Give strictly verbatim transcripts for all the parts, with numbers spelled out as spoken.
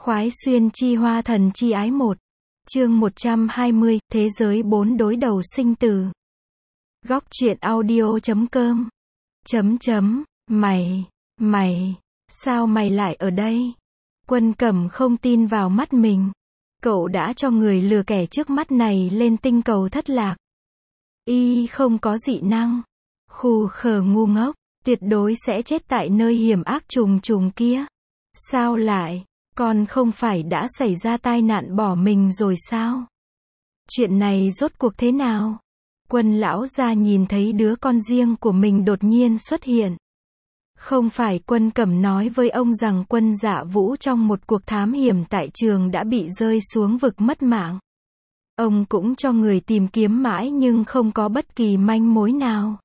Khoái xuyên chi hoa thần chi ái một. Chương một trăm hai mươi, thế giới bốn đối đầu sinh tử. Góc truyện audio chấm com. Chấm chấm, mày, mày, sao mày lại ở đây? Quân Cẩm không tin vào mắt mình. Cậu đã cho người lừa kẻ trước mắt này lên tinh cầu thất lạc. Y không có dị năng. Khù khờ ngu ngốc, tuyệt đối sẽ chết tại nơi hiểm ác trùng trùng kia. Sao lại? Con không phải đã xảy ra tai nạn bỏ mình rồi sao? Chuyện này rốt cuộc thế nào? Quân lão gia nhìn thấy đứa con riêng của mình đột nhiên xuất hiện. Không phải Quân Cẩm nói với ông rằng Quân Dạ Vũ trong một cuộc thám hiểm tại trường đã bị rơi xuống vực mất mạng. Ông cũng cho người tìm kiếm mãi nhưng không có bất kỳ manh mối nào.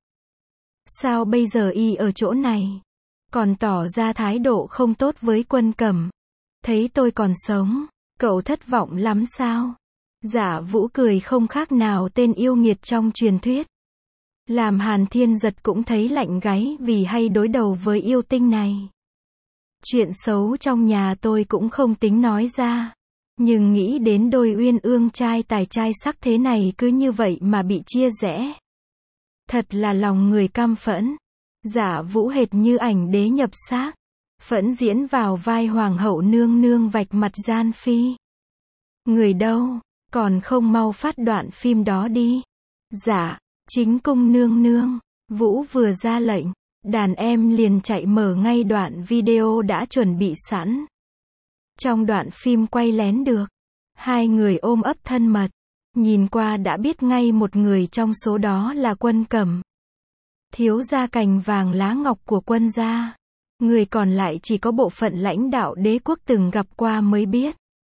Sao bây giờ y ở chỗ này? Còn tỏ ra thái độ không tốt với Quân Cẩm. Thấy tôi còn sống, cậu thất vọng lắm sao? Dạ Vũ cười không khác nào tên yêu nghiệt trong truyền thuyết. Làm Hàn Thiên Giật cũng thấy lạnh gáy vì hay đối đầu với yêu tinh này. Chuyện xấu trong nhà tôi cũng không tính nói ra. Nhưng nghĩ đến đôi uyên ương trai tài trai sắc thế này cứ như vậy mà bị chia rẽ. Thật là lòng người căm phẫn. Dạ Vũ hệt như ảnh đế nhập xác. Phẫn diễn vào vai hoàng hậu nương nương vạch mặt gian phi. Người đâu, còn không mau phát đoạn phim đó đi. Dạ, chính cung nương nương. Vũ vừa ra lệnh, đàn em liền chạy mở ngay đoạn video đã chuẩn bị sẵn. Trong đoạn phim quay lén được, hai người ôm ấp thân mật. Nhìn qua đã biết ngay một người trong số đó là Quân Cẩm. Thiếu gia cành vàng lá ngọc của Quân gia. Người còn lại chỉ có bộ phận lãnh đạo đế quốc từng gặp qua mới biết.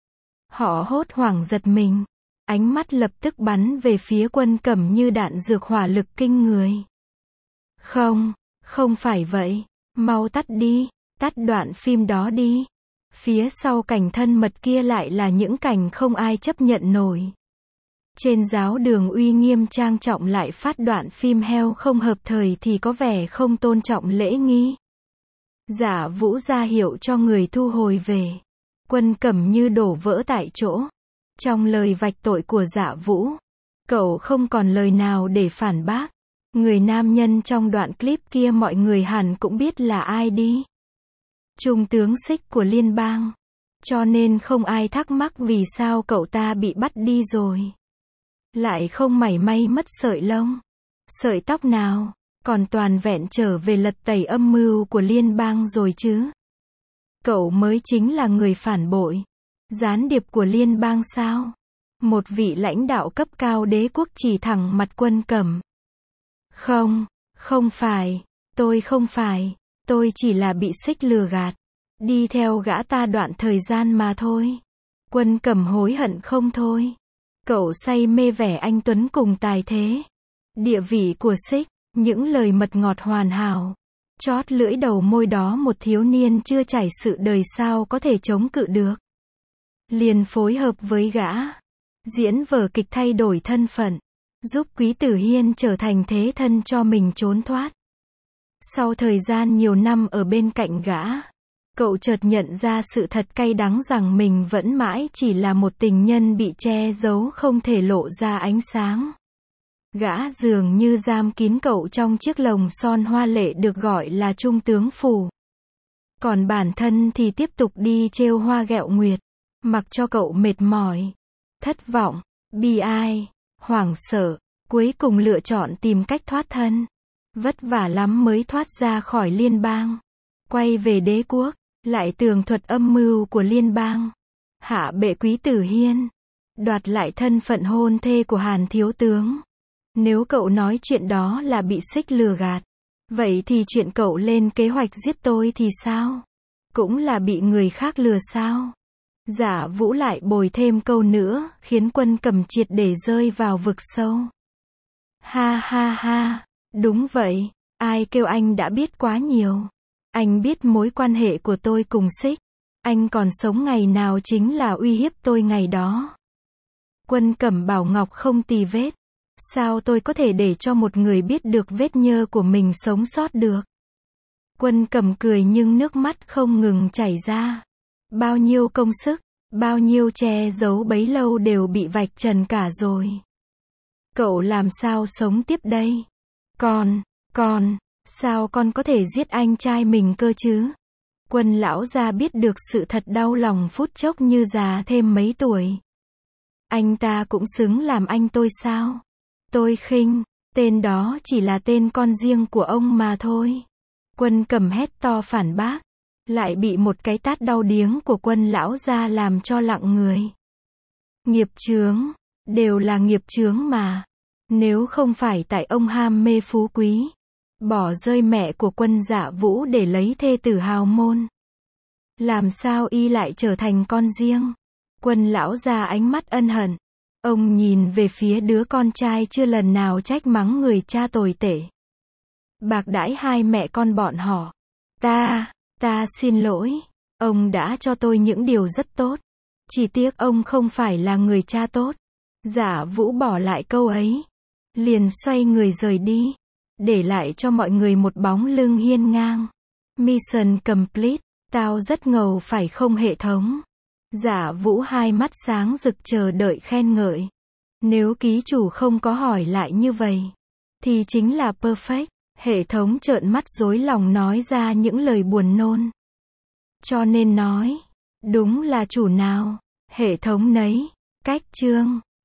Họ hốt hoảng giật mình. Ánh mắt lập tức bắn về phía Quân Cẩm như đạn dược hỏa lực kinh người. Không, không phải vậy. Mau tắt đi, tắt đoạn phim đó đi. Phía sau cảnh thân mật kia lại là những cảnh không ai chấp nhận nổi. Trên giáo đường uy nghiêm trang trọng lại phát đoạn phim heo không hợp thời thì có vẻ không tôn trọng lễ nghi. Dạ Vũ ra hiệu cho người thu hồi về. Quân Cẩm như đổ vỡ tại chỗ. Trong lời vạch tội của Dạ Vũ, cậu không còn lời nào để phản bác. Người nam nhân trong đoạn clip kia mọi người hẳn cũng biết là ai đi. Trung tướng Xích của liên bang. Cho nên không ai thắc mắc vì sao cậu ta bị bắt đi rồi. Lại không mảy may mất sợi lông. Sợi tóc nào. Còn toàn vẹn trở về lật tẩy âm mưu của liên bang rồi chứ. Cậu mới chính là người phản bội. Gián điệp của liên bang sao? Một vị lãnh đạo cấp cao đế quốc chỉ thẳng mặt Quân Cẩm. Không, không phải, tôi không phải, tôi chỉ là bị Xích lừa gạt. Đi theo gã ta đoạn thời gian mà thôi. Quân Cẩm hối hận không thôi. Cậu say mê vẻ anh tuấn cùng tài thế. Địa vị của Xích. Những lời mật ngọt hoàn hảo. Chót lưỡi đầu môi đó một thiếu niên chưa trải sự đời sao có thể chống cự được. Liền phối hợp với gã. Diễn vở kịch thay đổi thân phận. Giúp Quý Tử Hiên trở thành thế thân cho mình trốn thoát. Sau thời gian nhiều năm ở bên cạnh gã. Cậu chợt nhận ra sự thật cay đắng rằng mình vẫn mãi chỉ là một tình nhân bị che giấu không thể lộ ra ánh sáng. Gã dường như giam kín cậu trong chiếc lồng son hoa lệ được gọi là Trung tướng phủ. Còn bản thân thì tiếp tục đi trêu hoa ghẹo nguyệt, mặc cho cậu mệt mỏi, thất vọng, bi ai, hoảng sợ, cuối cùng lựa chọn tìm cách thoát thân. Vất vả lắm mới thoát ra khỏi liên bang. Quay về đế quốc, lại tường thuật âm mưu của liên bang. Hạ bệ Quý Tử Hiên, đoạt lại thân phận hôn thê của Hàn thiếu tướng. Nếu cậu nói chuyện đó là bị Xích lừa gạt, vậy thì chuyện cậu lên kế hoạch giết tôi thì sao? Cũng là bị người khác lừa sao? Dạ Vũ lại bồi thêm câu nữa, khiến Quân Cẩm triệt để rơi vào vực sâu. Ha ha ha, đúng vậy, ai kêu anh đã biết quá nhiều. Anh biết mối quan hệ của tôi cùng Xích. Anh còn sống ngày nào chính là uy hiếp tôi ngày đó. Quân Cẩm bảo ngọc không tì vết. Sao tôi có thể để cho một người biết được vết nhơ của mình sống sót được? Quân Cẩm cười nhưng nước mắt không ngừng chảy ra. Bao nhiêu công sức, bao nhiêu che giấu bấy lâu đều bị vạch trần cả rồi. Cậu làm sao sống tiếp đây? Con, con, sao con có thể giết anh trai mình cơ chứ? Quân lão gia biết được sự thật đau lòng phút chốc như già thêm mấy tuổi. Anh ta cũng xứng làm anh tôi sao? Tôi khinh, tên đó chỉ là tên con riêng của ông mà thôi. Quân Cầm hét to phản bác, lại bị một cái tát đau điếng của Quân lão gia làm cho lặng người. Nghiệp chướng, đều là nghiệp chướng mà. Nếu không phải tại ông ham mê phú quý, bỏ rơi mẹ của Quân Dạ Vũ để lấy thê tử hào môn, làm sao y lại trở thành con riêng? Quân lão gia ánh mắt ân hận. Ông nhìn về phía đứa con trai chưa lần nào trách mắng người cha tồi tệ. Bạc đãi hai mẹ con bọn họ. Ta, ta xin lỗi. Ông đã cho tôi những điều rất tốt. Chỉ tiếc ông không phải là người cha tốt. Dạ Vũ bỏ lại câu ấy, liền xoay người rời đi, để lại cho mọi người một bóng lưng hiên ngang. Mission complete. Tao rất ngầu phải không hệ thống? Dạ Vũ hai mắt sáng rực chờ đợi khen ngợi. Nếu ký chủ không có hỏi lại như vậy, thì chính là perfect. Hệ thống trợn mắt rối lòng nói ra những lời buồn nôn. Cho nên nói, đúng là chủ nào, hệ thống nấy. Cách chương